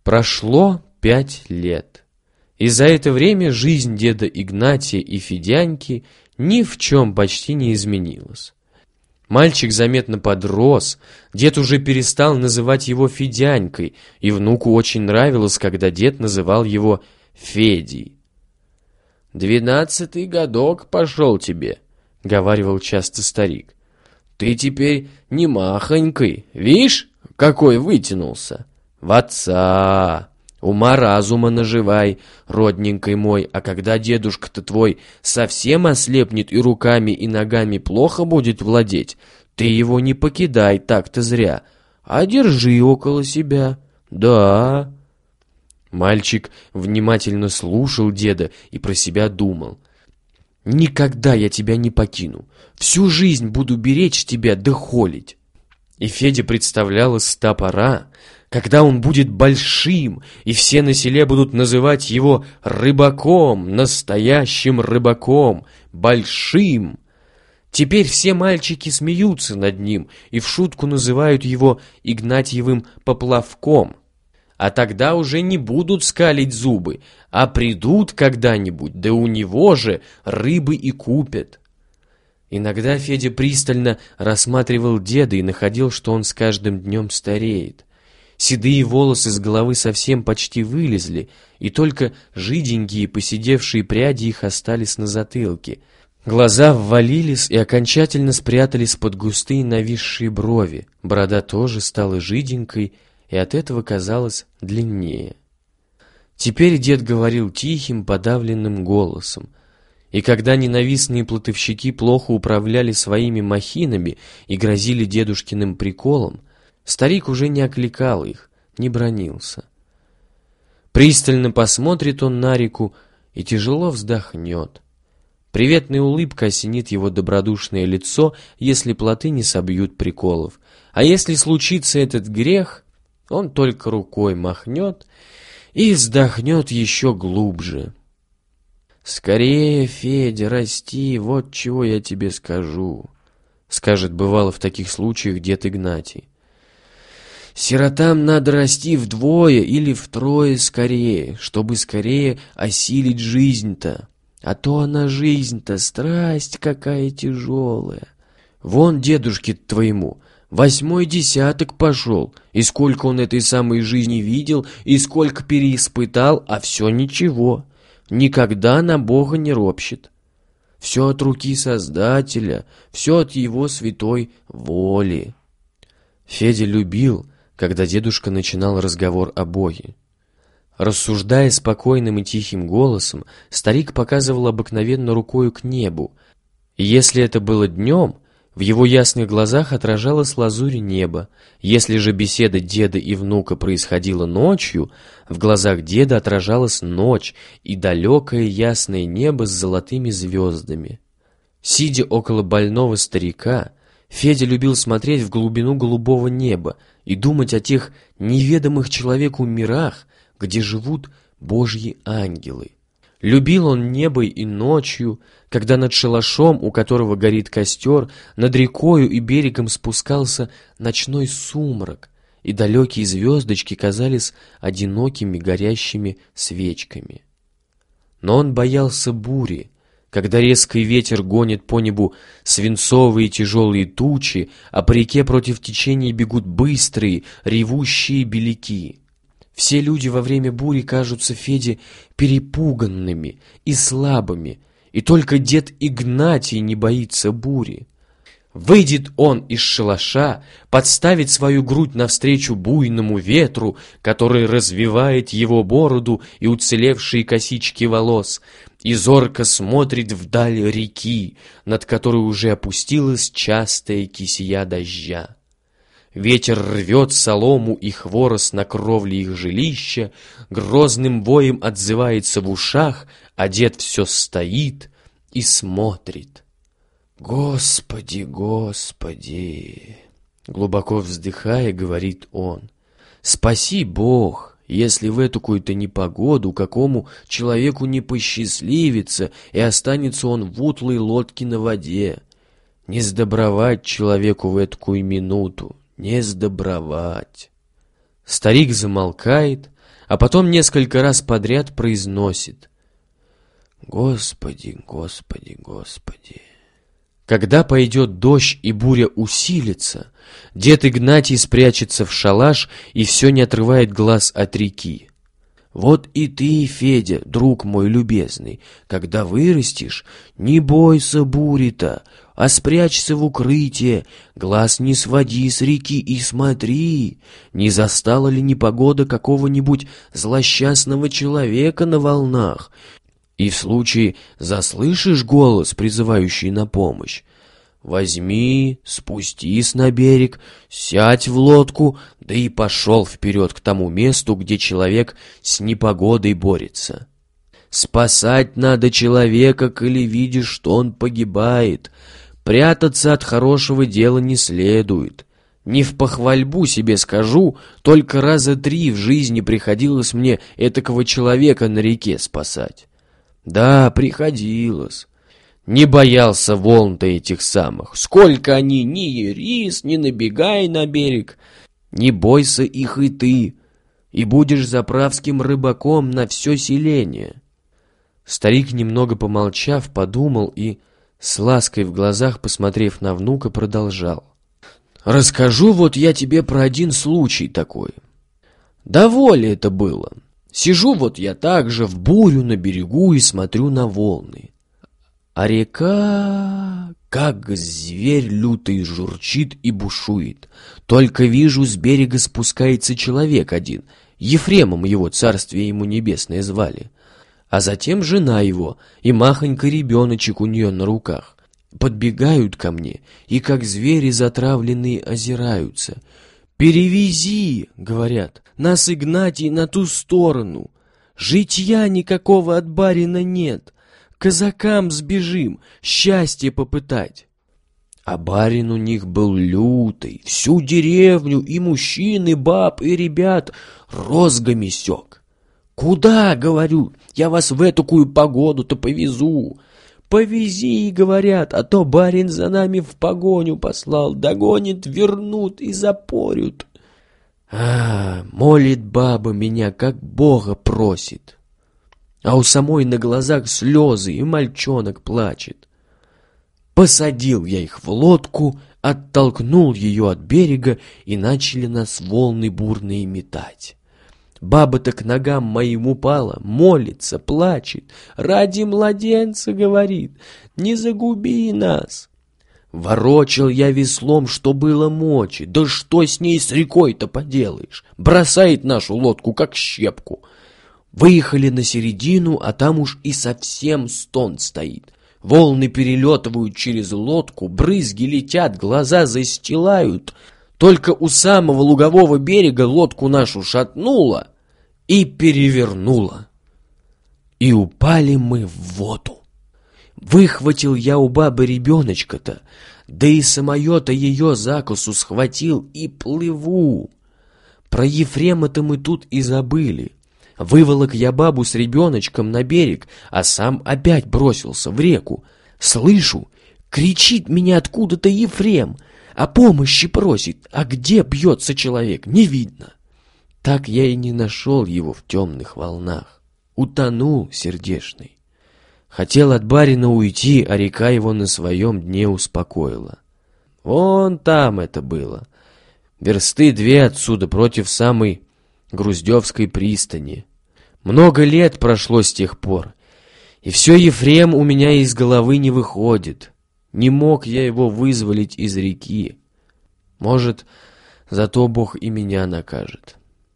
Прошло 5 лет, и за это время жизнь деда Игнатия и Федяньки ни в чем почти не изменилась. Мальчик заметно подрос, дед уже перестал называть его Федянькой, и внуку очень нравилось, когда дед называл его Федей. «12-й годок пошел тебе», — говаривал часто старик. «Ты теперь не махонькой, видишь, какой вытянулся? В отца! Ума-разума наживай, родненькой мой, а когда дедушка-то твой совсем ослепнет и руками, и ногами плохо будет владеть, ты его не покидай так-то зря, а держи около себя, да». Мальчик внимательно слушал деда и про себя думал: «Никогда я тебя не покину, всю жизнь буду беречь тебя да холить». И Феде представлялась та пора, когда он будет большим, и все на селе будут называть его рыбаком, настоящим рыбаком, большим. Теперь все мальчики смеются над ним и в шутку называют его Игнатьевым поплавком. А тогда уже не будут скалить зубы, а придут когда-нибудь, да у него же рыбы и купят. Иногда Федя пристально рассматривал деда и находил, что он с каждым днем стареет. Седые волосы с головы совсем почти вылезли, и только жиденькие поседевшие пряди их остались на затылке. Глаза ввалились и окончательно спрятались под густые нависшие брови. Борода тоже стала жиденькой и от этого казалась длиннее. Теперь дед говорил тихим, подавленным голосом. И когда ненавистные плотовщики плохо управляли своими махинами и грозили дедушкиным приколом, старик уже не окликал их, не бранился. Пристально посмотрит он на реку и тяжело вздохнет. Приветная улыбка осенит его добродушное лицо, если плоты не собьют приколов. А если случится этот грех, он только рукой махнет и вздохнет еще глубже. «Скорее, Федя, расти, вот чего я тебе скажу», — скажет бывало в таких случаях дед Игнатий. «Сиротам надо расти вдвое или втрое скорее, чтобы скорее осилить жизнь-то. А то она жизнь-то, страсть какая тяжелая. Вон дедушке твоему 8-й десяток пошел, и сколько он этой самой жизни видел, и сколько переиспытал, а все ничего». Никогда на Бога не ропщет. Все от руки Создателя, все от Его святой воли. Федя любил, когда дедушка начинал разговор о Боге. Рассуждая спокойным и тихим голосом, старик показывал обыкновенно рукою к небу, и если это было днем, в его ясных глазах отражалась лазурь неба. Если же беседа деда и внука происходила ночью, в глазах деда отражалась ночь и далекое ясное небо с золотыми звездами. Сидя около больного старика, Федя любил смотреть в глубину голубого неба и думать о тех неведомых человеку мирах, где живут Божьи ангелы. Любил он небо и ночью, когда над шалашом, у которого горит костер, над рекою и берегом спускался ночной сумрак, и далекие звездочки казались одинокими горящими свечками. Но он боялся бури, когда резкий ветер гонит по небу свинцовые тяжелые тучи, а по реке против течения бегут быстрые, ревущие беляки. Все люди во время бури кажутся Феде перепуганными и слабыми, и только дед Игнатий не боится бури. Выйдет он из шалаша, подставит свою грудь навстречу буйному ветру, который развивает его бороду и уцелевшие косички волос, и зорко смотрит вдаль реки, над которой уже опустилась частая кисея дождя. Ветер рвет солому и хворост на кровле их жилища, грозным воем отзывается в ушах, а дед все стоит и смотрит. «Господи, Господи!» Глубоко вздыхая, говорит он. «Спаси Бог, если в этакую-то непогоду какому человеку не посчастливится, и останется он в утлой лодке на воде. Не сдобровать человеку в этакую минуту, не сдобровать». Старик замолкает, а потом несколько раз подряд произносит: «Господи, Господи, Господи». Когда пойдет дождь и буря усилится, дед Игнатий спрячется в шалаш и все не отрывает глаз от реки. Вот и ты, Федя, друг мой любезный, когда вырастешь, не бойся бури-то, а спрячься в укрытие, глаз не своди с реки и смотри, не застала ли непогода какого-нибудь злосчастного человека на волнах. И в случае заслышишь голос, призывающий на помощь, возьми, спустись на берег, сядь в лодку, да и пошел вперед к тому месту, где человек с непогодой борется. Спасать надо человека, коли видишь, что он погибает. Прятаться от хорошего дела не следует. Не в похвальбу себе скажу, только раза 3 в жизни приходилось мне этакого человека на реке спасать. Да, приходилось. Не боялся волн-то этих самых. Сколько они, ни ерис, ни набегай на берег. Не бойся их и ты, и будешь заправским рыбаком на все селение. Старик, немного помолчав, подумал и, с лаской в глазах, посмотрев на внука, продолжал. Расскажу вот я тебе про один случай такой. Довольно это было. Сижу вот я также в бурю на берегу и смотрю на волны. А река, как зверь лютый, журчит и бушует. Только вижу, с берега спускается человек один. Ефремом его, царствие ему небесное, звали. А затем жена его и махонький ребеночек у нее на руках. Подбегают ко мне и, как звери затравленные, озираются. «Перевези, — говорят, — нас, Игнатий, на ту сторону. Житья никакого от барина нет. Казакам сбежим, счастье попытать». А барин у них был лютый, всю деревню, и мужчин, и баб, и ребят розгами сёк. «Куда, — говорю, — я вас в этакую погоду-то повезу?» «Повези, — говорят, — а то барин за нами в погоню послал, догонит, вернут и запорют». Молит баба меня, как Бога просит. А у самой на глазах слезы, и мальчонок плачет. Посадил я их в лодку, оттолкнул ее от берега, и начали нас волны бурные метать. Баба-то к ногам моим упала, молится, плачет. «Ради младенца, — говорит, — не загуби нас». Ворочал я веслом, что было мочи. Да что с ней, с рекой-то, поделаешь? Бросает нашу лодку, как щепку. Выехали на середину, а там уж и совсем стон стоит. Волны перелетывают через лодку, брызги летят, глаза застилают. Только у самого лугового берега лодку нашу шатнуло и перевернуло. И упали мы в воду. Выхватил я у бабы ребеночка-то, да и самое-то ее за косу схватил и плыву. Про Ефрема-то мы тут и забыли. Выволок я бабу с ребеночком на берег, а сам опять бросился в реку. Слышу, кричит меня откуда-то Ефрем, о помощи просит, а где бьется человек, не видно. Так я и не нашел его в темных волнах. Утонул сердешный. Хотел от барина уйти, а река его на своем дне успокоила. Вон там это было. Версты 2 отсюда, против самой Груздевской пристани. Много лет прошло с тех пор, и все Ефрем у меня из головы не выходит. Не мог я его вызволить из реки. Может, зато Бог и меня накажет.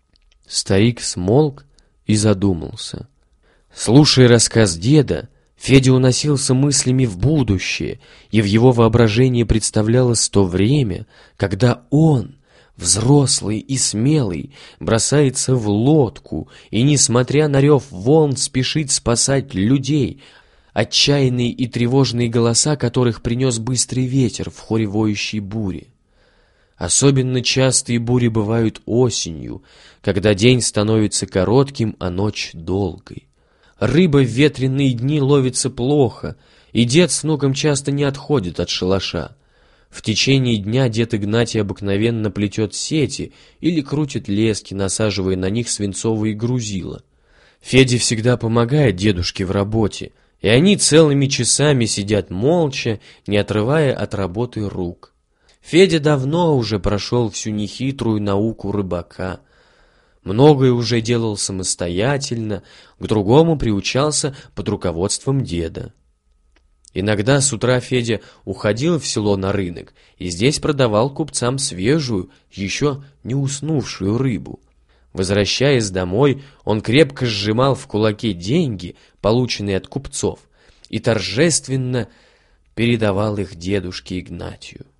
Старик смолк и задумался. Слушая рассказ деда, Федя уносился мыслями в будущее, и в его воображении представлялось то время, когда он, взрослый и смелый, бросается в лодку и, несмотря на рев волн, спешит спасать людей, отчаянные и тревожные голоса которых принес быстрый ветер в хоре воющей бури. Особенно частые бури бывают осенью, когда день становится коротким, а ночь долгой. Рыба в ветреные дни ловится плохо, и дед с внуком часто не отходит от шалаша. В течение дня дед Игнатий обыкновенно плетет сети или крутит лески, насаживая на них свинцовые грузила. Федя всегда помогает дедушке в работе, и они целыми часами сидят молча, не отрывая от работы рук. Федя давно уже прошел всю нехитрую науку рыбака. Многое уже делал самостоятельно, к другому приучался под руководством деда. Иногда с утра Федя уходил в село на рынок и здесь продавал купцам свежую, еще не уснувшую рыбу. Возвращаясь домой, он крепко сжимал в кулаке деньги, полученные от купцов, и торжественно передавал их дедушке Игнатию.